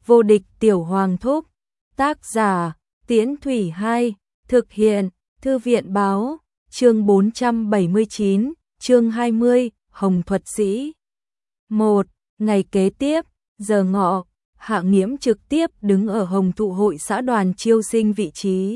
Vô địch tiểu hoàng thúc. Tác giả, Tiễn Thủy 2, thực hiện, Thư viện báo, chương 479, chương 20, Hồng Thuật Sĩ. 1. Ngày kế tiếp, giờ ngọ, Hạ Nghiễm trực tiếp đứng ở Hồng Thụ hội xã đoàn chiêu sinh vị trí.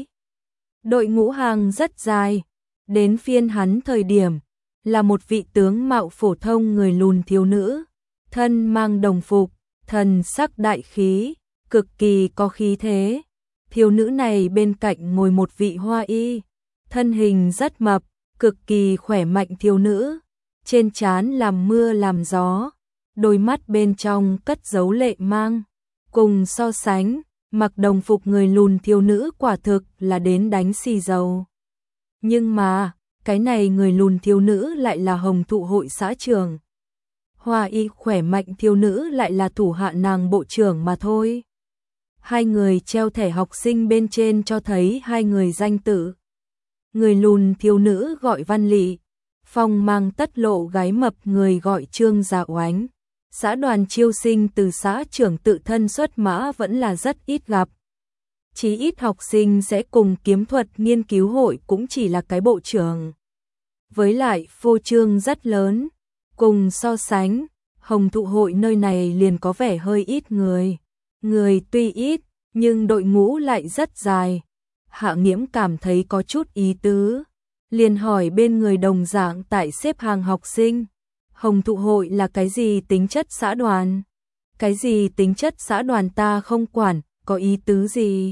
Đội ngũ hàng rất dài, đến phiên hắn thời điểm, là một vị tướng mạo phổ thông người lùn thiếu nữ, thân mang đồng phục, thần sắc đại khí, cực kỳ có khí thế. Thiếu nữ này bên cạnh ngồi một vị hoa y, thân hình rất mập, cực kỳ khỏe mạnh thiếu nữ, trên trán làm mưa làm gió, đôi mắt bên trong cất giấu lệ mang. Cùng so sánh, mặc đồng phục người lùn thiếu nữ quả thực là đến đánh xì dầu. Nhưng mà, cái này người lùn thiếu nữ lại là Hồng Thụ hội xã trưởng. Hoa y khỏe mạnh thiếu nữ lại là thủ hạ nàng bộ trưởng mà thôi. Hai người treo thẻ học sinh bên trên cho thấy hai người danh tự. Người lùn thiếu nữ gọi Văn Lị, phong mang tất lộ gái mập người gọi Trương Dạ Oánh. Xã đoàn chiêu sinh từ xã trưởng tự thân xuất mã vẫn là rất ít gặp. Chí ít học sinh sẽ cùng kiếm thuật nghiên cứu hội cũng chỉ là cái bộ trưởng. Với lại phô trương rất lớn, cùng so sánh, Hồng Thụ hội nơi này liền có vẻ hơi ít người. Người tuy ít, nhưng đội ngũ lại rất dài. Hạ Nghiễm cảm thấy có chút ý tứ, liền hỏi bên người đồng dạng tại xếp hàng học sinh. Hồng Thụ hội là cái gì tính chất xã đoàn? Cái gì tính chất xã đoàn ta không quản, có ý tứ gì?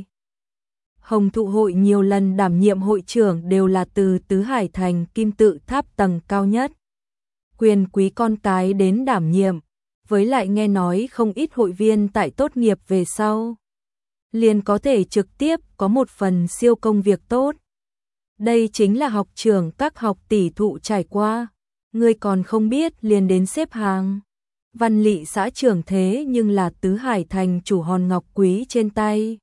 Hồng Thụ hội nhiều lần đảm nhiệm hội trưởng đều là từ Tứ Hải Thành Kim Tự Tháp tầng cao nhất. Quyền quý con cái đến đảm nhiệm, với lại nghe nói không ít hội viên tại tốt nghiệp về sau liền có thể trực tiếp có một phần siêu công việc tốt. Đây chính là học trưởng các học tỷ thụ trải qua. Ngươi còn không biết liền đến xếp hàng. Văn Lị xã trưởng thế nhưng là Tứ Hải Thành chủ hòn ngọc quý trên tay.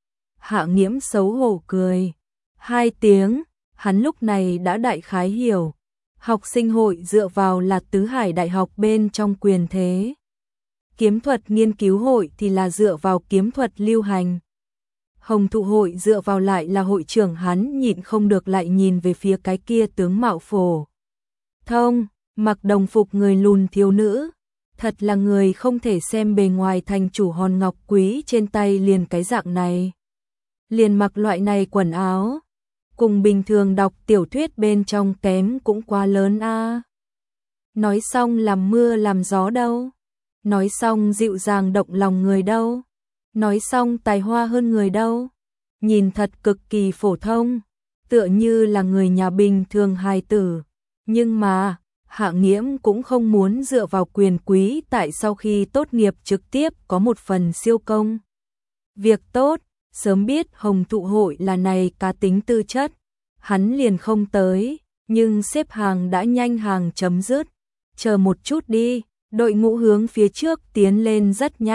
Hạ Nghiễm xấu hổ cười. 2 tiếng, hắn lúc này đã đại khái hiểu. Học sinh hội dựa vào là Tứ Hải Đại học bên trong quyền thế. Kiếm thuật nghiên cứu hội thì là dựa vào kiếm thuật lưu hành. Hồng Thụ hội dựa vào lại là hội trưởng hắn nhịn không được lại nhìn về phía cái kia tướng mạo phổ thông, mặc đồng phục người lùn thiếu nữ. Thật là người không thể xem bề ngoài thành chủ hòn ngọc quý trên tay liền cái dạng này. Liền mặc loại này quần áo, cùng bình thường đọc tiểu thuyết bên trong kém cũng quá lớn a. Nói xong làm mưa làm gió đâu. Nói xong dịu dàng động lòng người đâu. Nói xong tài hoa hơn người đâu. Nhìn thật cực kỳ phổ thông, tựa như là người nhà bình thường hài tử. Nhưng mà, Hạ Nghiễm cũng không muốn dựa vào quyền quý tại sau khi tốt nghiệp trực tiếp có một phần siêu công. Việc tốt, sớm biết Hồng Thụ hội là này cá tính tư chất, hắn liền không tới, nhưng xếp hàng đã nhanh hàng chấm dứt. Chờ một chút đi, đội ngũ hướng phía trước tiến lên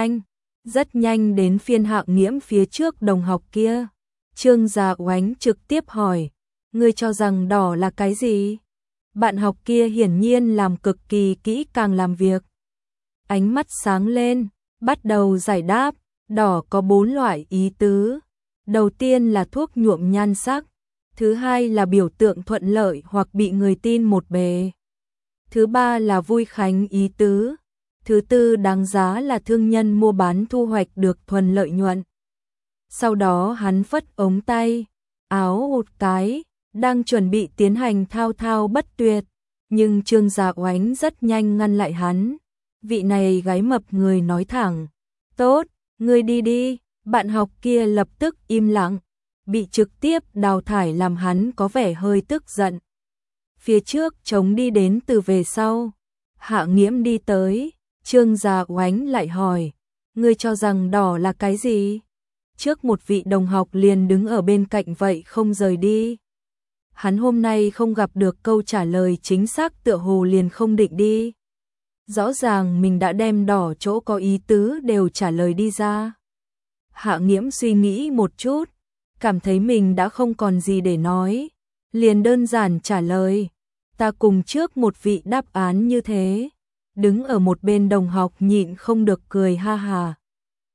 rất nhanh đến phiên Hạ Nghiễm phía trước đồng học kia. Trương Dạ Oánh trực tiếp hỏi, ngươi cho rằng đỏ là cái gì? Bạn học kia hiển nhiên làm cực kỳ kỹ càng làm việc. Ánh mắt sáng lên, bắt đầu giải đáp, đỏ có 4 loại ý tứ. Đầu tiên là thuốc nhuộm nhan sắc, thứ hai là biểu tượng thuận lợi hoặc bị người tin một bề. Thứ ba là vui khánh ý tứ. Thứ tư đáng giá là thương nhân mua bán thu hoạch được thuần lợi nhuận. Sau đó hắn phất ống tay, áo một cái, đang chuẩn bị tiến hành thao thao bất tuyệt, nhưng Trương Dạ Oánh rất nhanh ngăn lại hắn. Vị này gái mập người nói thẳng, tốt, ngươi đi đi. Bạn học kia lập tức im lặng, bị trực tiếp đào thải làm hắn có vẻ hơi tức giận. Phía trước trống đi đến từ về sau. Hạ Nghiễm đi tới, Trương Dạ Oánh lại hỏi, ngươi cho rằng đỏ là cái gì? Trước một vị đồng học liền đứng ở bên cạnh vậy không rời đi. Hắn hôm nay không gặp được câu trả lời chính xác tựa hồ liền không định đi. Rõ ràng mình đã đem đỏ chỗ có ý tứ đều trả lời đi ra. Hạ Nghiễm suy nghĩ một chút, cảm thấy mình đã không còn gì để nói, liền đơn giản trả lời, ta cùng trước một vị đáp án như thế. Đứng ở một bên đồng học nhịn không được cười ha hà.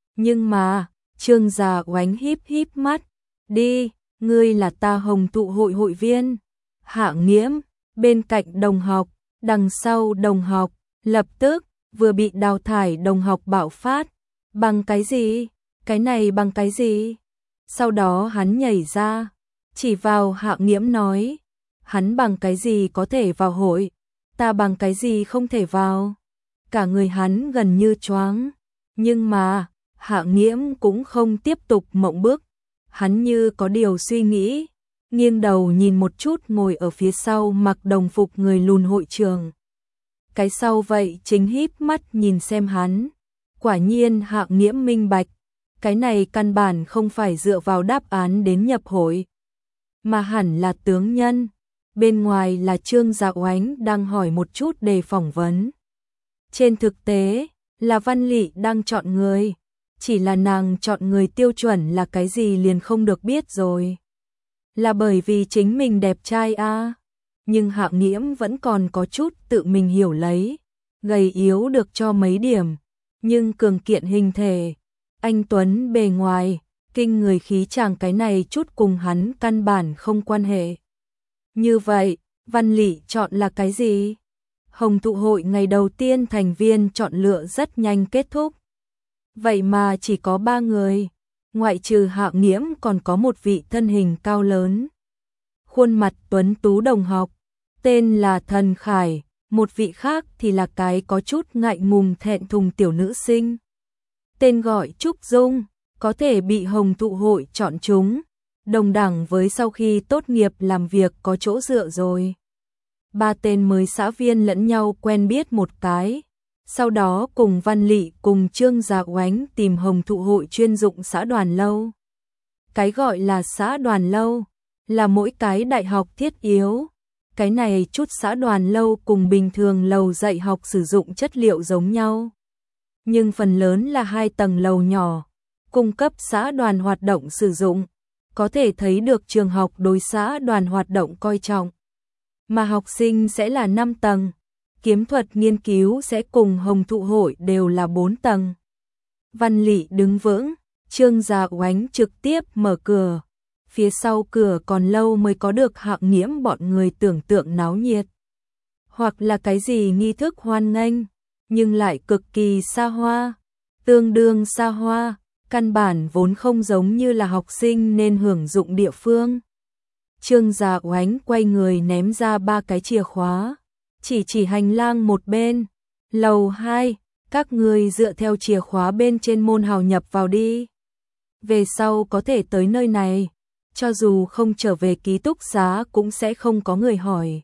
Nhưng mà, Trương Gia Oánh híp híp mắt, đi, ngươi là ta Hồng Thụ hội hội viên. Hạ Nghiễm, bên cạnh đồng học, đằng sau đồng học, lập tức, vừa bị đào thải đồng học bạo phát. Bằng cái gì? Cái này bằng cái gì? Sau đó hắn nhảy ra, chỉ vào Hạ Nghiễm nói, hắn bằng cái gì có thể vào hội, ta bằng cái gì không thể vào. Cả người hắn gần như choáng, nhưng mà, Hạ Nghiễm cũng không tiếp tục mộng bức, hắn như có điều suy nghĩ, nghiêng đầu nhìn một chút ngồi ở phía sau mặc đồng phục người lùn hội trường. Cái sau vậy chính híp mắt nhìn xem hắn, quả nhiên Hạ Nghiễm minh bạch, cái này căn bản không phải dựa vào đáp án đến nhập hội, mà hẳn là tướng nhân. Bên ngoài là Trương Gia Oánh đang hỏi một chút để phỏng vấn. Trên thực tế, là Văn Lị đang chọn người, chỉ là nàng chọn người tiêu chuẩn là cái gì liền không được biết rồi. Là bởi vì chính mình đẹp trai à? Nhưng Hạ Nghiễm vẫn còn có chút tự mình hiểu lấy, gầy yếu được cho mấy điểm, nhưng cường kiện hình thể, anh tuấn bề ngoài, kinh người khí chàng cái này chút cùng hắn căn bản không quan hệ. Như vậy, Văn Lị chọn là cái gì? Hồng Thụ hội ngày đầu tiên thành viên chọn lựa rất nhanh kết thúc. Vậy mà chỉ có 3 người, ngoại trừ Hạ Nghiễm còn có một vị thân hình cao lớn. Khuôn mặt tuấn tú đồng học, tên là Thần Khải, một vị khác thì là cái có chút ngại ngùng thẹn thùng tiểu nữ sinh. Tên gọi Trúc Dung, có thể bị Hồng Thụ hội chọn chúng, đồng đẳng với sau khi tốt nghiệp làm việc có chỗ dựa rồi. 3 tên mới xã viên lẫn nhau quen biết một cái, sau đó cùng Văn Lị cùng Trương Gia Oánh tìm Hồng Thụ hội chuyên dụng xã đoàn lâu. Cái gọi là xã đoàn lâu, là mỗi cái đại học thiết yếu. Cái này chút xã đoàn lâu cùng bình thường lầu dạy học sử dụng chất liệu giống nhau. Nhưng phần lớn là 2 tầng lầu nhỏ, cung cấp xã đoàn hoạt động sử dụng. Có thể thấy được trường học đối xã đoàn hoạt động coi trọng. Mà học sinh sẽ là 5 tầng, kiếm thuật nghiên cứu sẽ cùng Hồng Thụ hội đều là 4 tầng. Văn Lị đứng vững, Trương Gia Oánh trực tiếp mở cửa. Phía sau cửa còn lâu mới có được Hạ Nghiễm bọn người tưởng tượng náo nhiệt. Hoặc là cái gì nghi thức hoan nghênh, nhưng lại cực kỳ xa hoa, tương đương xa hoa, căn bản vốn không giống như là học sinh nên hưởng dụng địa phương. Trương Gia Oánh quay người ném ra 3 cái chìa khóa, chỉ hành lang một bên. Lầu 2, các người dựa theo chìa khóa bên trên môn hào nhập vào đi. Về sau có thể tới nơi này, cho dù không trở về ký túc xá cũng sẽ không có người hỏi.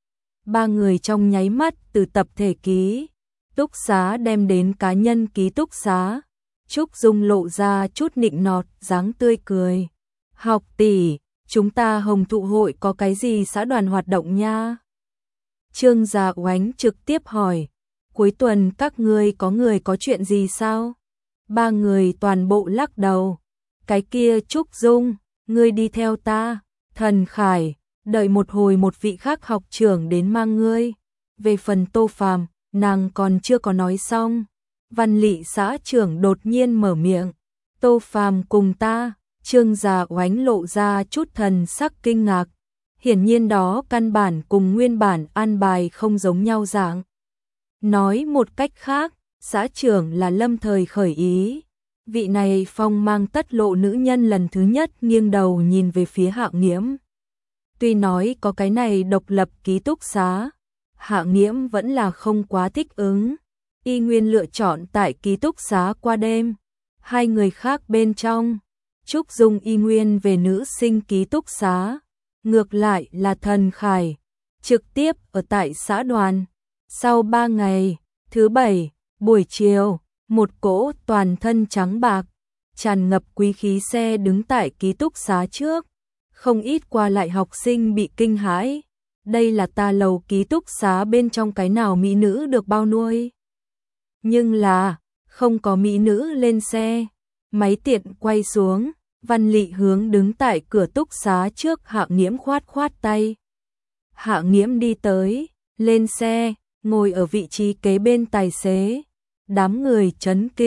3 người trong nháy mắt từ tập thể ký túc xá đem đến cá nhân ký túc xá. Trúc Dung lộ ra chút nịnh nọt, dáng tươi cười. Học tỷ, chúng ta Hồng Thụ hội có cái gì xã đoàn hoạt động nha? Trương Gia Oánh trực tiếp hỏi, cuối tuần các ngươi có người có chuyện gì sao? 3 người toàn bộ lắc đầu. Cái kia Trúc Dung, ngươi đi theo ta. Thần Khải, đợi một hồi một vị khác học trưởng đến mang ngươi. Về phần Tô Phàm, nàng còn chưa có nói xong. Văn Lị xã trưởng đột nhiên mở miệng. Tô Phàm cùng ta. Trương Gia Oánh lộ ra chút thần sắc kinh ngạc. Hiển nhiên đó căn bản cùng nguyên bản an bài không giống nhau dạng. Nói một cách khác, xã trưởng là lâm thời khởi ý. Vị này phong mang tất lộ nữ nhân lần thứ nhất nghiêng đầu nhìn về phía Hạ Nghiễm. Tuy nói có cái này độc lập ký túc xá, Hạ Nghiễm vẫn là không quá thích ứng. Y nguyên lựa chọn tại ký túc xá qua đêm. 2 người khác bên trong, Trúc Dung y nguyên về nữ sinh ký túc xá. Ngược lại là Thần Khải, trực tiếp ở tại xã đoàn. Sau 3 ngày, thứ Bảy, buổi chiều, một cỗ toàn thân trắng bạc, tràn ngập quý khí xe đứng tại ký túc xá trước. Không ít qua lại học sinh bị kinh hãi. Đây là ta lầu ký túc xá bên trong cái nào mỹ nữ được bao nuôi. Nhưng là, không có mỹ nữ lên xe. Máy tiện quay xuống, Văn Lị hướng đứng tại cửa túc xá trước Hạ Nghiễm khoát khoát tay. Hạ Nghiễm đi tới, lên xe, ngồi ở vị trí kế bên tài xế. Đám người chấn kinh,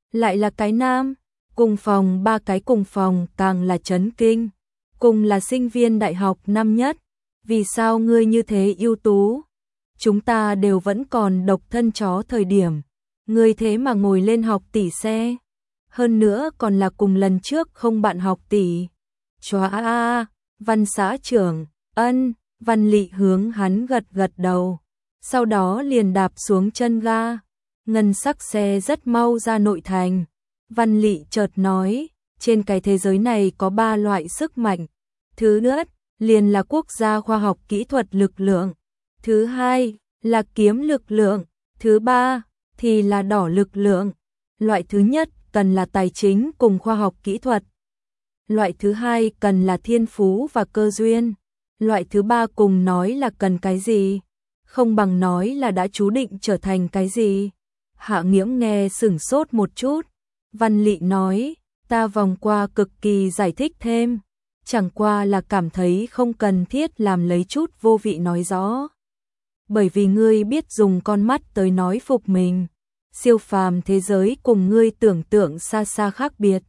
lại là cái nam, cùng phòng 3 cái cùng phòng càng là chấn kinh, cùng là sinh viên đại học năm nhất, vì sao ngươi như thế ưu tú? Chúng ta đều vẫn còn độc thân chó thời điểm, ngươi thế mà ngồi lên học tỷ xe, hơn nữa còn là cùng lần trước không bạn học tỷ. Chóa a, Văn xã trưởng, ân, Văn Lị hướng hắn gật gật đầu, sau đó liền đạp xuống chân ga, ngân sắc xe rất mau ra nội thành. Văn Lị chợt nói, trên cái thế giới này có 3 loại sức mạnh, thứ nhất liền là quốc gia khoa học kỹ thuật lực lượng, thứ hai là kiếm lực lượng, thứ ba thì là đỏ lực lượng. Loại thứ nhất cần là tài chính cùng khoa học kỹ thuật, loại thứ hai cần là thiên phú và cơ duyên, loại thứ ba cùng nói là cần cái gì, không bằng nói là đã chú định trở thành cái gì. Hạ Nghiễm nghe sửng sốt một chút, Văn Lị nói, ta vòng qua cực kỳ giải thích thêm, chẳng qua là cảm thấy không cần thiết làm lấy chút vô vị nói rõ. Bởi vì ngươi biết dùng con mắt tới nói phục mình, siêu phàm thế giới cùng ngươi tưởng tượng xa xa khác biệt.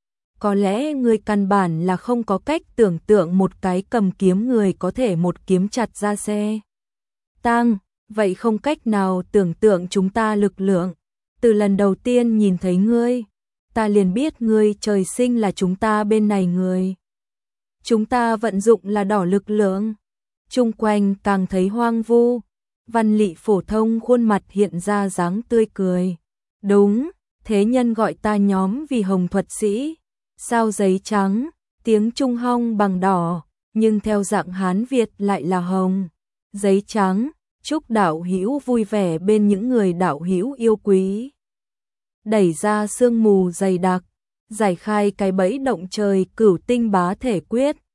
Có lẽ ngươi căn bản là không có cách tưởng tượng một cái cầm kiếm người có thể một kiếm chặt ra xe tăng, vậy không cách nào tưởng tượng chúng ta lực lượng. Từ lần đầu tiên nhìn thấy ngươi, ta liền biết ngươi trời sinh là chúng ta bên này người. Chúng ta vận dụng là đỏ lực lượng. Chung quanh càng thấy hoang vu. Văn Lị phổ thông khuôn mặt hiện ra dáng tươi cười. Đúng, thế nhân gọi ta nhóm vì hồng thuật sĩ. Sao giấy trắng, tiếng Trung Hong bằng đỏ, nhưng theo dạng Hán Việt lại là hồng. Giấy trắng, chúc đạo hữu vui vẻ bên những người đạo hữu yêu quý. Đẩy ra sương mù dày đặc, giải khai cái bẫy động trời cửu tinh bá thể quyết.